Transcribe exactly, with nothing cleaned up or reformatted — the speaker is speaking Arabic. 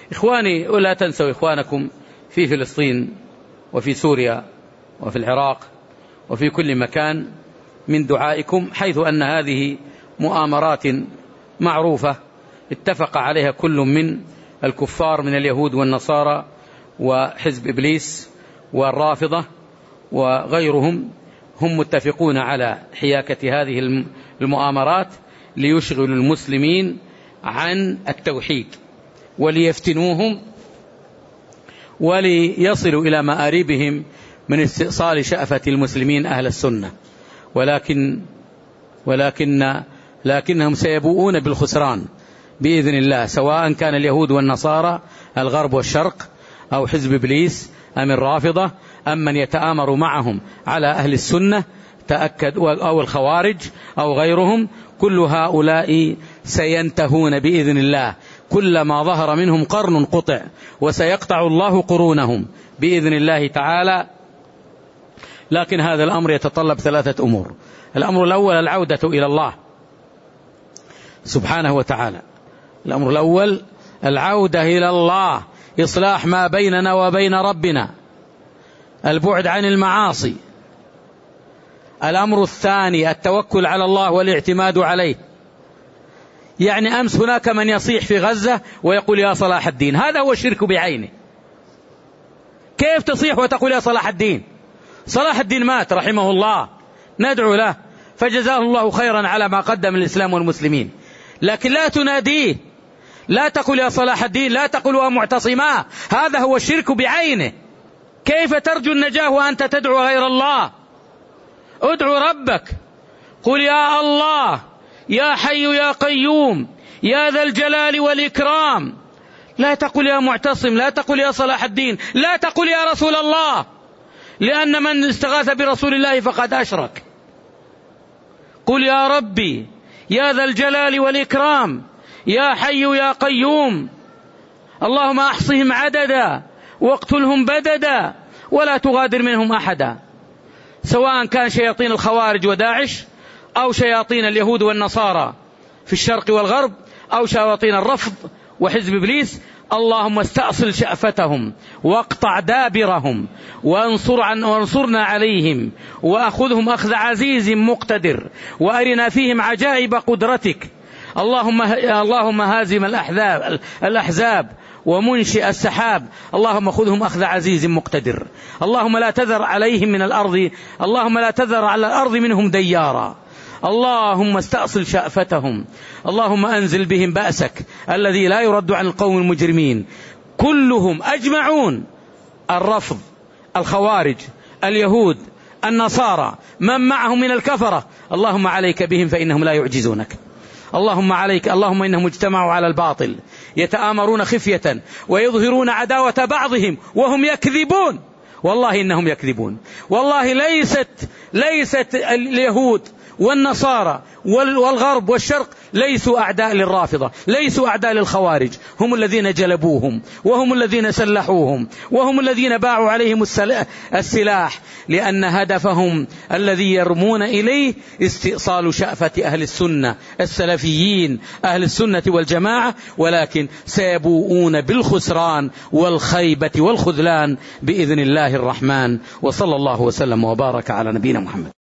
إخواني، ولا تنسوا إخوانكم في فلسطين وفي سوريا وفي العراق وفي كل مكان من دعائكم، حيث أن هذه مؤامرات معروفة اتفق عليها كل من الكفار من اليهود والنصارى وحزب إبليس والرافضة وغيرهم، هم متفقون على حياكة هذه المؤامرات ليشغلوا المسلمين عن التوحيد وليفتنوهم وليصلوا إلى مآربهم من استئصال شأفة المسلمين أهل السنة. ولكن ولكن لكنهم سيبوؤون بالخسران بإذن الله، سواء كان اليهود والنصارى الغرب والشرق أو حزب إبليس أم الرافضة أم من يتآمر معهم على أهل السنة تأكد، أو الخوارج أو غيرهم، كل هؤلاء سينتهون بإذن الله. كلما ظهر منهم قرن قطع، وسيقطع الله قرونهم بإذن الله تعالى. لكن هذا الأمر يتطلب ثلاثة أمور. الأمر الأول العودة إلى الله سبحانه وتعالى. الأمر الأول العودة إلى الله، إصلاح ما بيننا وبين ربنا، البعد عن المعاصي. الأمر الثاني التوكل على الله والاعتماد عليه. يعني أمس هناك من يصيح في غزة ويقول يا صلاح الدين، هذا هو الشرك بعينه. كيف تصيح وتقول يا صلاح الدين؟ صلاح الدين مات رحمه الله، ندعو له فجزاه الله خيرا على ما قدم الإسلام والمسلمين، لكن لا تناديه، لا تقل يا صلاح الدين، لا تقل ومعتصما، هذا هو الشرك بعينه. كيف ترجو النجاة وأنت تدعو غير الله؟ ادعو ربك، قل يا الله يا حي يا قيوم يا ذا الجلال والإكرام. لا تقل يا معتصم، لا تقل يا صلاح الدين، لا تقل يا رسول الله، لأن من استغاث برسول الله فقد أشرك. قل يا ربي يا ذا الجلال والإكرام يا حي يا قيوم، اللهم أحصهم عددا واقتلهم بددا ولا تغادر منهم أحدا، سواء كان شياطين الخوارج وداعش أو شياطين اليهود والنصارى في الشرق والغرب أو شياطين الرفض وحزب إبليس. اللهم استأصل شأفتهم واقطع دابرهم وانصر عن وانصرنا عليهم، وأخذهم أخذ عزيز مقتدر، وأرنا فيهم عجائب قدرتك. اللهم اللهم هازم الأحزاب الأحزاب ومنشئ السحاب، اللهم خذهم أخذ عزيز مقتدر. اللهم لا تذر عليهم من الأرض، اللهم لا تذر على الأرض منهم ديارا. اللهم استأصل شأفتهم، اللهم أنزل بهم بأسك الذي لا يرد عن القوم المجرمين كلهم أجمعون، الرفض الخوارج اليهود النصارى من معهم من الكفرة، اللهم عليك بهم فإنهم لا يعجزونك. اللهم عليك، اللهم إنهم اجتمعوا على الباطل يتآمرون خفية ويظهرون عداوة بعضهم وهم يكذبون، والله إنهم يكذبون. والله ليست ليست اليهود والنصارى والغرب والشرق ليسوا أعداء للرافضة، ليسوا أعداء للخوارج، هم الذين جلبوهم وهم الذين سلحوهم وهم الذين باعوا عليهم السلاح، لأن هدفهم الذي يرمون إليه استئصال شأفة أهل السنة السلفيين أهل السنة والجماعة، ولكن سيبوؤون بالخسران والخيبة والخذلان بإذن الله الرحمن. وصلى الله وسلم وبارك على نبينا محمد.